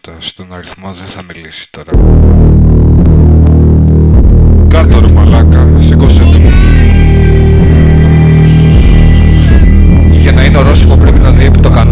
τίποτα. Στον αριθμό δεν θα μιλήσει τώρα. Κάτω ρε μαλάκα, σήκωσέ το. Για να είναι ορόσημο πρέπει να διέπει το κανάλι.